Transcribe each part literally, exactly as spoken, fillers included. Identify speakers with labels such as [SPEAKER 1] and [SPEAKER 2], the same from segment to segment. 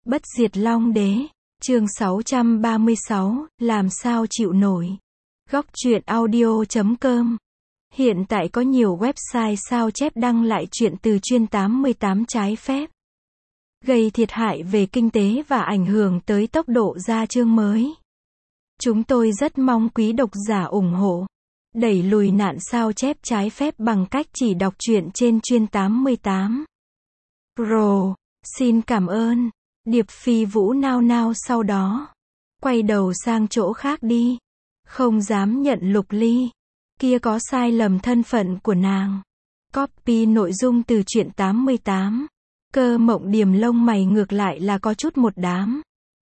[SPEAKER 1] Bất diệt Long Đế, chương sáu trăm ba mươi sáu, làm sao chịu nổi. Góc truyện audio chấm com. Hiện tại có nhiều website sao chép đăng lại truyện từ chuyên tám mươi tám trái phép, gây thiệt hại về kinh tế và ảnh hưởng tới tốc độ ra chương mới. Chúng tôi rất mong quý độc giả ủng hộ, đẩy lùi nạn sao chép trái phép bằng cách chỉ đọc truyện trên chuyên tám mươi tám. Pro, xin cảm ơn. Điệp Phi Vũ nao nao sau đó quay đầu sang chỗ khác đi. Không dám nhận Lục Ly. Kia có sai lầm thân phận của nàng. Copy nội dung từ truyện tám mươi tám. Cơ Mộng Điềm lông mày ngược lại là có chút một đám.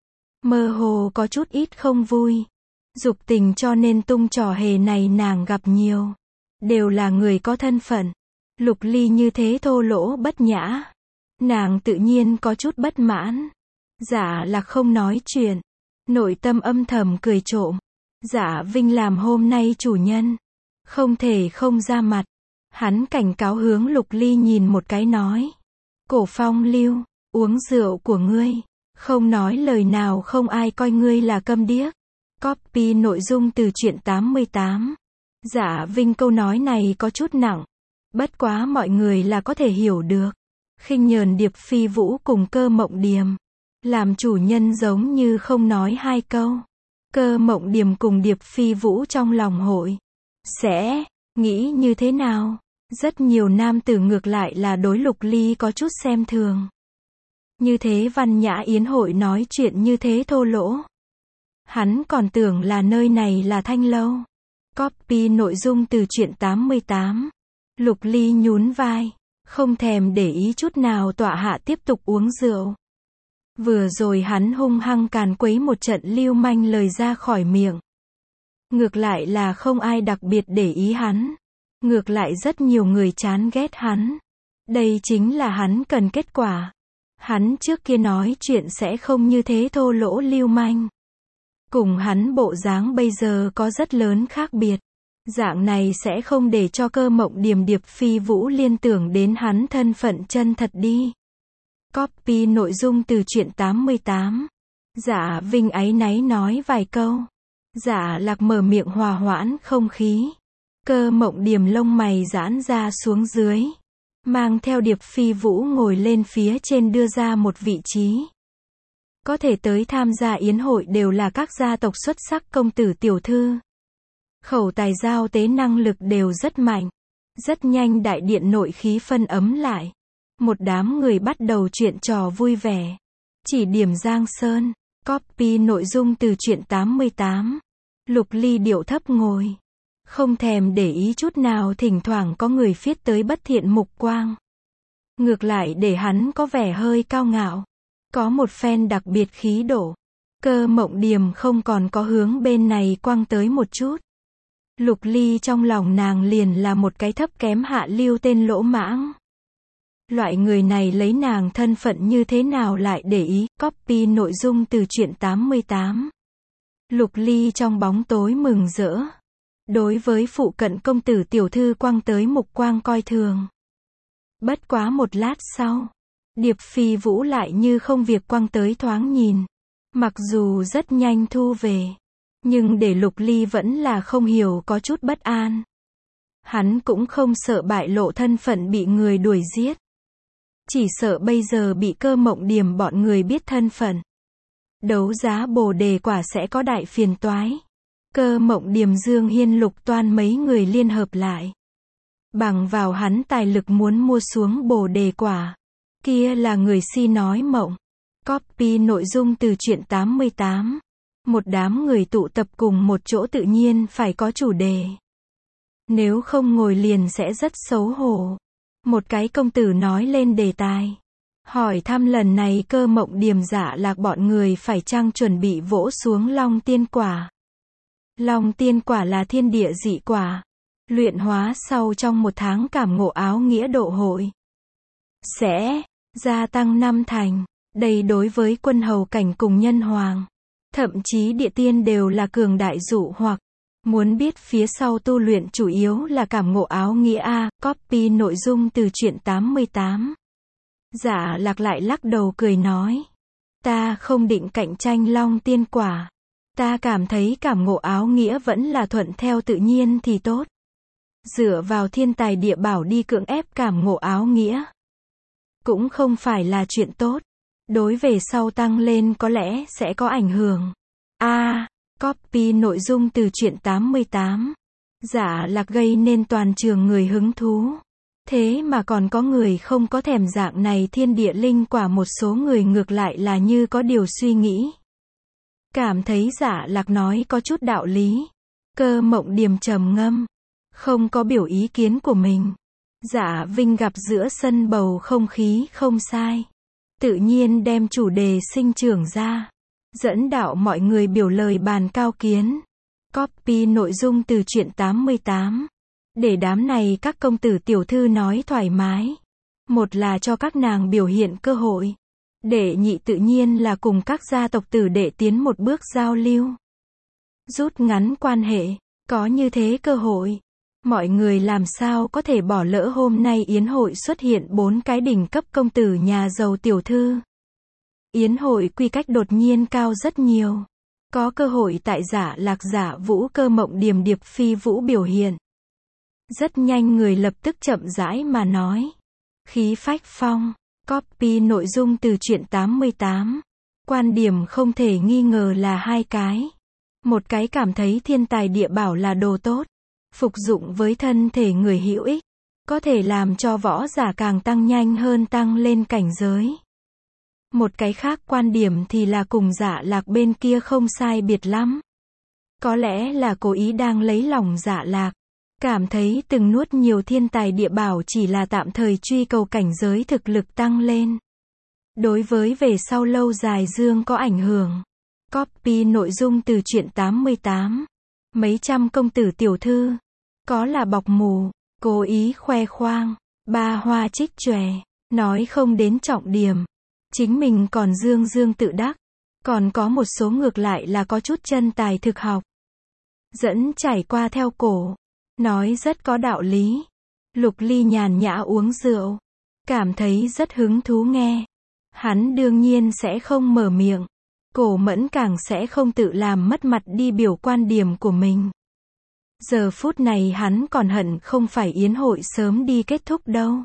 [SPEAKER 1] Mơ hồ có chút ít không vui. Dục tình cho nên tung trò hề này nàng gặp nhiều. Đều là người có thân phận. Lục Ly như thế thô lỗ bất nhã. Nàng tự nhiên có chút bất mãn. Dạ là không nói chuyện. Nội tâm âm thầm cười trộm. Dạ Vinh làm hôm nay chủ nhân. Không thể không ra mặt. Hắn cảnh cáo hướng Lục Ly nhìn một cái nói. Cổ Phong Lưu, uống rượu của ngươi. Không nói lời nào không ai coi ngươi là câm điếc. Copy nội dung từ truyện tám mươi tám. Dạ Vinh câu nói này có chút nặng. Bất quá mọi người là có thể hiểu được. Khinh nhờn Điệp Phi Vũ cùng Cơ Mộng Điềm. Làm chủ nhân giống như không nói hai câu. Cơ Mộng Điềm cùng Điệp Phi Vũ trong lòng hội sẽ nghĩ như thế nào? Rất nhiều nam tử ngược lại là đối Lục Ly có chút xem thường. Như thế văn nhã yến hội nói chuyện như thế thô lỗ. Hắn còn tưởng là nơi này là thanh lâu. Copy nội dung từ truyện tám mươi tám. Lục Ly nhún vai, không thèm để ý chút nào tọa hạ tiếp tục uống rượu. Vừa rồi hắn hung hăng càn quấy một trận lưu manh lời ra khỏi miệng. Ngược lại là không ai đặc biệt để ý hắn. Ngược lại rất nhiều người chán ghét hắn. Đây chính là hắn cần kết quả. Hắn trước kia nói chuyện sẽ không như thế thô lỗ lưu manh. Cùng hắn bộ dáng bây giờ có rất lớn khác biệt. Dạng này sẽ không để cho Cơ Mộng Điềm Điệp Phi Vũ liên tưởng đến hắn thân phận chân thật đi. Copy nội dung từ truyện tám mươi tám. Dạ Vinh áy náy nói vài câu. Dạ Lạc mở miệng hòa hoãn không khí. Cơ Mộng Điềm lông mày giãn ra xuống dưới. Mang theo Điệp Phi Vũ ngồi lên phía trên đưa ra một vị trí. Có thể tới tham gia yến hội đều là các gia tộc xuất sắc công tử tiểu thư. Khẩu tài giao tế năng lực đều rất mạnh. Rất nhanh đại điện nội khí phân ấm lại. Một đám người bắt đầu chuyện trò vui vẻ. Chỉ điểm Giang Sơn. Copy nội dung từ truyện tám mươi tám. Lục Ly điệu thấp ngồi. Không thèm để ý chút nào thỉnh thoảng có người phiết tới bất thiện mục quang. Ngược lại để hắn có vẻ hơi cao ngạo. Có một phen đặc biệt khí độ. Cơ Mộng Điềm không còn có hướng bên này quăng tới một chút. Lục Ly trong lòng nàng liền là một cái thấp kém hạ lưu tên lỗ mãng. Loại người này lấy nàng thân phận như thế nào lại để ý. Copy nội dung từ truyện tám mươi tám. Lục Ly trong bóng tối mừng rỡ. Đối với phụ cận công tử tiểu thư quăng tới mục quang coi thường. Bất quá một lát sau, Điệp Phi Vũ lại như không việc quăng tới thoáng nhìn. Mặc dù rất nhanh thu về, nhưng để Lục Ly vẫn là không hiểu có chút bất an. Hắn cũng không sợ bại lộ thân phận bị người đuổi giết. Chỉ sợ bây giờ bị Cơ Mộng Điềm bọn người biết thân phận. Đấu giá bồ đề quả sẽ có đại phiền toái. Cơ Mộng Điềm Dương Hiên Lục Toan mấy người liên hợp lại. Bằng vào hắn tài lực muốn mua xuống bồ đề quả. Kia là người si nói mộng. Copy nội dung từ truyện tám mươi tám. Một đám người tụ tập cùng một chỗ tự nhiên phải có chủ đề. Nếu không ngồi liền sẽ rất xấu hổ. Một cái công tử nói lên đề tài. Hỏi thăm lần này Cơ Mộng Điềm Dạ Lạc bọn người phải chăng chuẩn bị vỗ xuống Long Tiên Quả. Long Tiên Quả là thiên địa dị quả. Luyện hóa sau trong một tháng cảm ngộ áo nghĩa độ hội. Sẽ gia tăng năm thành. Đây đối với quân hầu cảnh cùng nhân hoàng. Thậm chí địa tiên đều là cường đại dụ hoặc. Muốn biết phía sau tu luyện chủ yếu là cảm ngộ áo nghĩa A. Copy nội dung từ truyện tám mươi tám. Dạ Lạc lại lắc đầu cười nói. Ta không định cạnh tranh Long Tiên Quả. Ta cảm thấy cảm ngộ áo nghĩa vẫn là thuận theo tự nhiên thì tốt. Dựa vào thiên tài địa bảo đi cưỡng ép cảm ngộ áo nghĩa cũng không phải là chuyện tốt. Đối về sau tăng lên có lẽ sẽ có ảnh hưởng. A. À, copy nội dung từ truyện tám mươi tám. Dạ lạc gây nên toàn trường người hứng thú. Thế mà còn có người không có thèm dạng này thiên địa linh quả, một số người ngược lại là như có điều suy nghĩ. Cảm thấy Dạ lạc nói có chút đạo lý. Cơ Mộng Điềm trầm ngâm, không có biểu ý kiến của mình. Dạ Vinh gặp giữa sân bầu không khí không sai. Tự nhiên đem chủ đề sinh trưởng ra. Dẫn đạo mọi người biểu lời bàn cao kiến. Copy nội dung từ truyện tám mươi tám. Để đám này các công tử tiểu thư nói thoải mái. Một là cho các nàng biểu hiện cơ hội. Để nhị tự nhiên là cùng các gia tộc tử đệ tiến một bước giao lưu. Rút ngắn quan hệ. Có như thế cơ hội, mọi người làm sao có thể bỏ lỡ hôm nay yến hội xuất hiện bốn cái đỉnh cấp công tử nhà giàu tiểu thư. Yến hội quy cách đột nhiên cao rất nhiều. Có cơ hội tại Dạ lạc Dạ Vũ Cơ Mộng Điềm Điệp Phi Vũ biểu hiện. Rất nhanh người lập tức chậm rãi mà nói. Khí phách phong. Copy nội dung từ truyện tám mươi tám. Quan điểm không thể nghi ngờ là hai cái. Một cái cảm thấy thiên tài địa bảo là đồ tốt, phục dụng với thân thể người hữu ích, có thể làm cho võ giả càng tăng nhanh hơn tăng lên cảnh giới. Một cái khác quan điểm thì là cùng Dạ lạc bên kia không sai biệt lắm. Có lẽ là cố ý đang lấy lòng Dạ lạc, cảm thấy từng nuốt nhiều thiên tài địa bảo chỉ là tạm thời truy cầu cảnh giới thực lực tăng lên. Đối với về sau lâu dài dương có ảnh hưởng. Copy nội dung từ truyện tám mươi tám. Mấy trăm công tử tiểu thư, có là bọc mù, cố ý khoe khoang, ba hoa trích chòe, nói không đến trọng điểm. Chính mình còn dương dương tự đắc. Còn có một số ngược lại là có chút chân tài thực học. Dẫn trải qua theo cổ, nói rất có đạo lý. Lục Ly nhàn nhã uống rượu, cảm thấy rất hứng thú nghe. Hắn đương nhiên sẽ không mở miệng. Cổ Mẫn càng sẽ không tự làm mất mặt đi biểu quan điểm của mình. Giờ phút này hắn còn hận không phải yến hội sớm đi kết thúc đâu.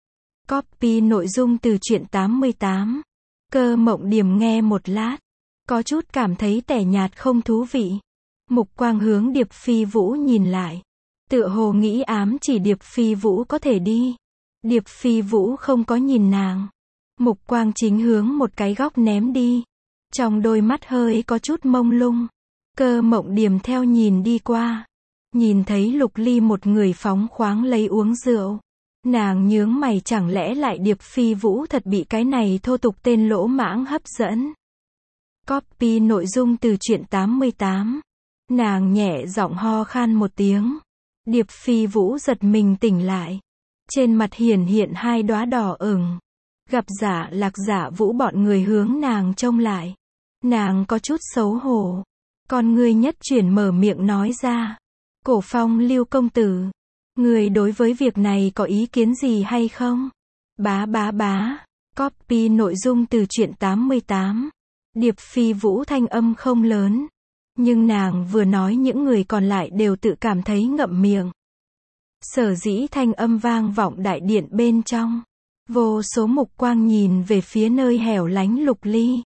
[SPEAKER 1] Copy nội dung từ truyện tám mươi tám. Cơ Mộng Điềm nghe một lát, có chút cảm thấy tẻ nhạt không thú vị. Mục quang hướng Điệp Phi Vũ nhìn lại, tựa hồ nghĩ ám chỉ Điệp Phi Vũ có thể đi. Điệp Phi Vũ không có nhìn nàng. Mục quang chính hướng một cái góc ném đi. Trong đôi mắt hơi có chút mông lung. Cơ Mộng Điềm theo nhìn đi qua. Nhìn thấy Lục Ly một người phóng khoáng lấy uống rượu. Nàng nhướng mày, chẳng lẽ lại Điệp Phi Vũ thật bị cái này thô tục tên lỗ mãng hấp dẫn. Copy nội dung từ truyện tám mươi tám. Nàng nhẹ giọng ho khan một tiếng. Điệp Phi Vũ giật mình tỉnh lại. Trên mặt hiển hiện hai đóa đỏ ửng. Gặp Dạ lạc Dạ Vũ bọn người hướng nàng trông lại. Nàng có chút xấu hổ. Con người nhất chuyển mở miệng nói ra. Cổ Phong Lưu công tử, người đối với việc này có ý kiến gì hay không? Bá bá bá. Copy nội dung từ truyện tám mươi tám. Điệp Phi Vũ thanh âm không lớn. Nhưng nàng vừa nói những người còn lại đều tự cảm thấy ngậm miệng. Sở dĩ thanh âm vang vọng đại điện bên trong. Vô số mục quang nhìn về phía nơi hẻo lánh Lục Ly.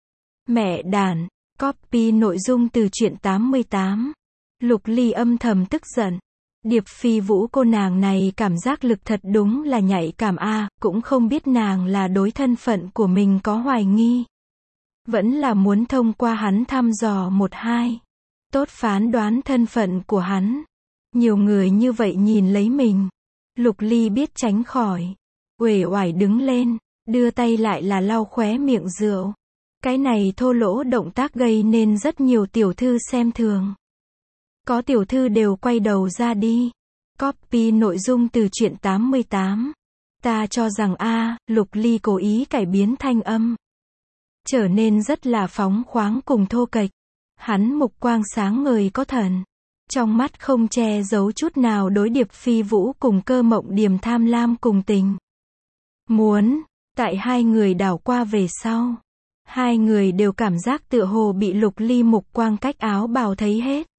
[SPEAKER 1] Mẹ đàn. Copy nội dung từ truyện tám mươi tám. Lục Ly âm thầm tức giận. Điệp Phi Vũ cô nàng này cảm giác lực thật đúng là nhạy cảm a, cũng không biết nàng là đối thân phận của mình có hoài nghi. Vẫn là muốn thông qua hắn thăm dò một hai. Tốt phán đoán thân phận của hắn. Nhiều người như vậy nhìn lấy mình. Lục Ly biết tránh khỏi. Uể oải đứng lên, đưa tay lại là lau khóe miệng rượu. Cái này thô lỗ động tác gây nên rất nhiều tiểu thư xem thường. Có tiểu thư đều quay đầu ra đi. Copy nội dung từ truyện tám mươi tám. Ta cho rằng a, à, Lục Ly cố ý cải biến thanh âm. Trở nên rất là phóng khoáng cùng thô kệch. Hắn mục quang sáng ngời có thần. Trong mắt không che giấu chút nào đối Điệp Phi Vũ cùng Cơ Mộng Điềm tham lam cùng tình. Muốn, tại hai người đảo qua về sau. Hai người đều cảm giác tựa hồ bị Lục Ly mục quang cách áo bào thấy hết.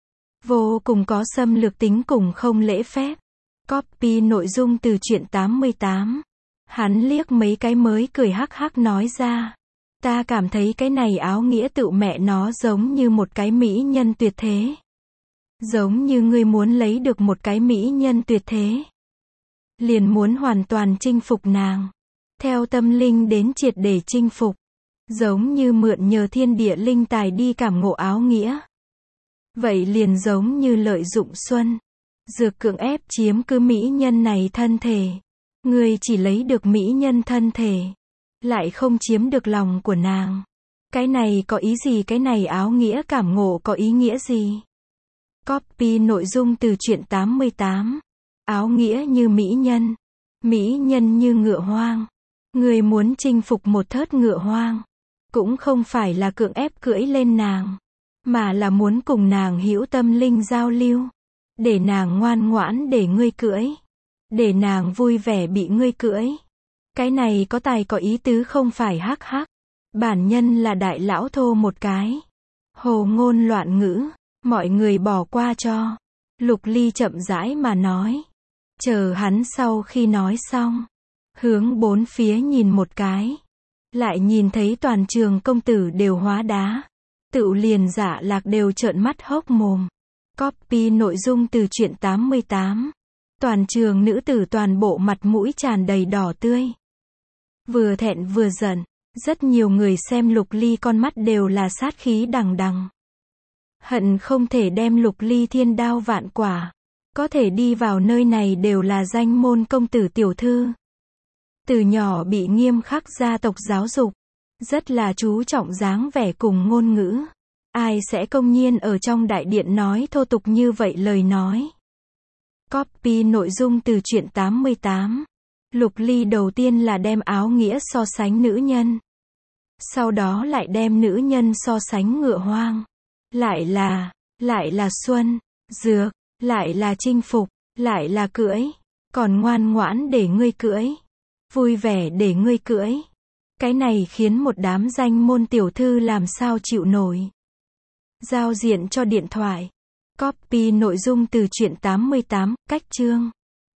[SPEAKER 1] Vô cùng có xâm lược tính cùng không lễ phép. Copy nội dung từ truyện tám mươi tám. Hắn liếc mấy cái mới cười hắc hắc nói ra. Ta cảm thấy cái này áo nghĩa tự mẹ nó giống như một cái mỹ nhân tuyệt thế. Giống như ngươi muốn lấy được một cái mỹ nhân tuyệt thế. Liền muốn hoàn toàn chinh phục nàng. Theo tâm linh đến triệt để chinh phục. Giống như mượn nhờ thiên địa linh tài đi cảm ngộ áo nghĩa. Vậy liền giống như lợi dụng xuân. Dược cưỡng ép chiếm cứ mỹ nhân này thân thể. Ngươi chỉ lấy được mỹ nhân thân thể. Lại không chiếm được lòng của nàng. Cái này có ý gì? Cái này áo nghĩa cảm ngộ có ý nghĩa gì? Copy nội dung từ truyện tám mươi tám. Áo nghĩa như mỹ nhân. Mỹ nhân như ngựa hoang. Ngươi muốn chinh phục một thớt ngựa hoang. Cũng không phải là cưỡng ép cưỡi lên nàng. Mà là muốn cùng nàng hữu tâm linh giao lưu. Để nàng ngoan ngoãn để ngươi cưỡi. Để nàng vui vẻ bị ngươi cưỡi. Cái này có tài có ý tứ không phải hắc hắc. Bản nhân là đại lão thô một cái. Hồ ngôn loạn ngữ. Mọi người bỏ qua cho. Lục Ly chậm rãi mà nói. Chờ hắn sau khi nói xong. Hướng bốn phía nhìn một cái. Lại nhìn thấy toàn trường công tử đều hóa đá. Tựu liền Dạ Lạc đều trợn mắt hốc mồm. Copy nội dung từ truyện tám mươi tám. Toàn trường nữ tử toàn bộ mặt mũi tràn đầy đỏ tươi. Vừa thẹn vừa giận. Rất nhiều người xem Lục Ly con mắt đều là sát khí đằng đằng. Hận không thể đem Lục Ly thiên đao vạn quả. Có thể đi vào nơi này đều là danh môn công tử tiểu thư. Từ nhỏ bị nghiêm khắc gia tộc giáo dục. Rất là chú trọng dáng vẻ cùng ngôn ngữ. Ai sẽ công nhiên ở trong đại điện nói thô tục như vậy lời nói. Copy nội dung từ truyện tám mươi tám. Lục Ly đầu tiên là đem áo nghĩa so sánh nữ nhân. Sau đó lại đem nữ nhân so sánh ngựa hoang. Lại là, lại là xuân, dược, lại là chinh phục, lại là cưỡi. Còn ngoan ngoãn để ngươi cưỡi. Vui vẻ để ngươi cưỡi. Cái này khiến một đám danh môn tiểu thư làm sao chịu nổi. Giao diện cho điện thoại. Copy nội dung từ truyện tám mươi tám, cách chương.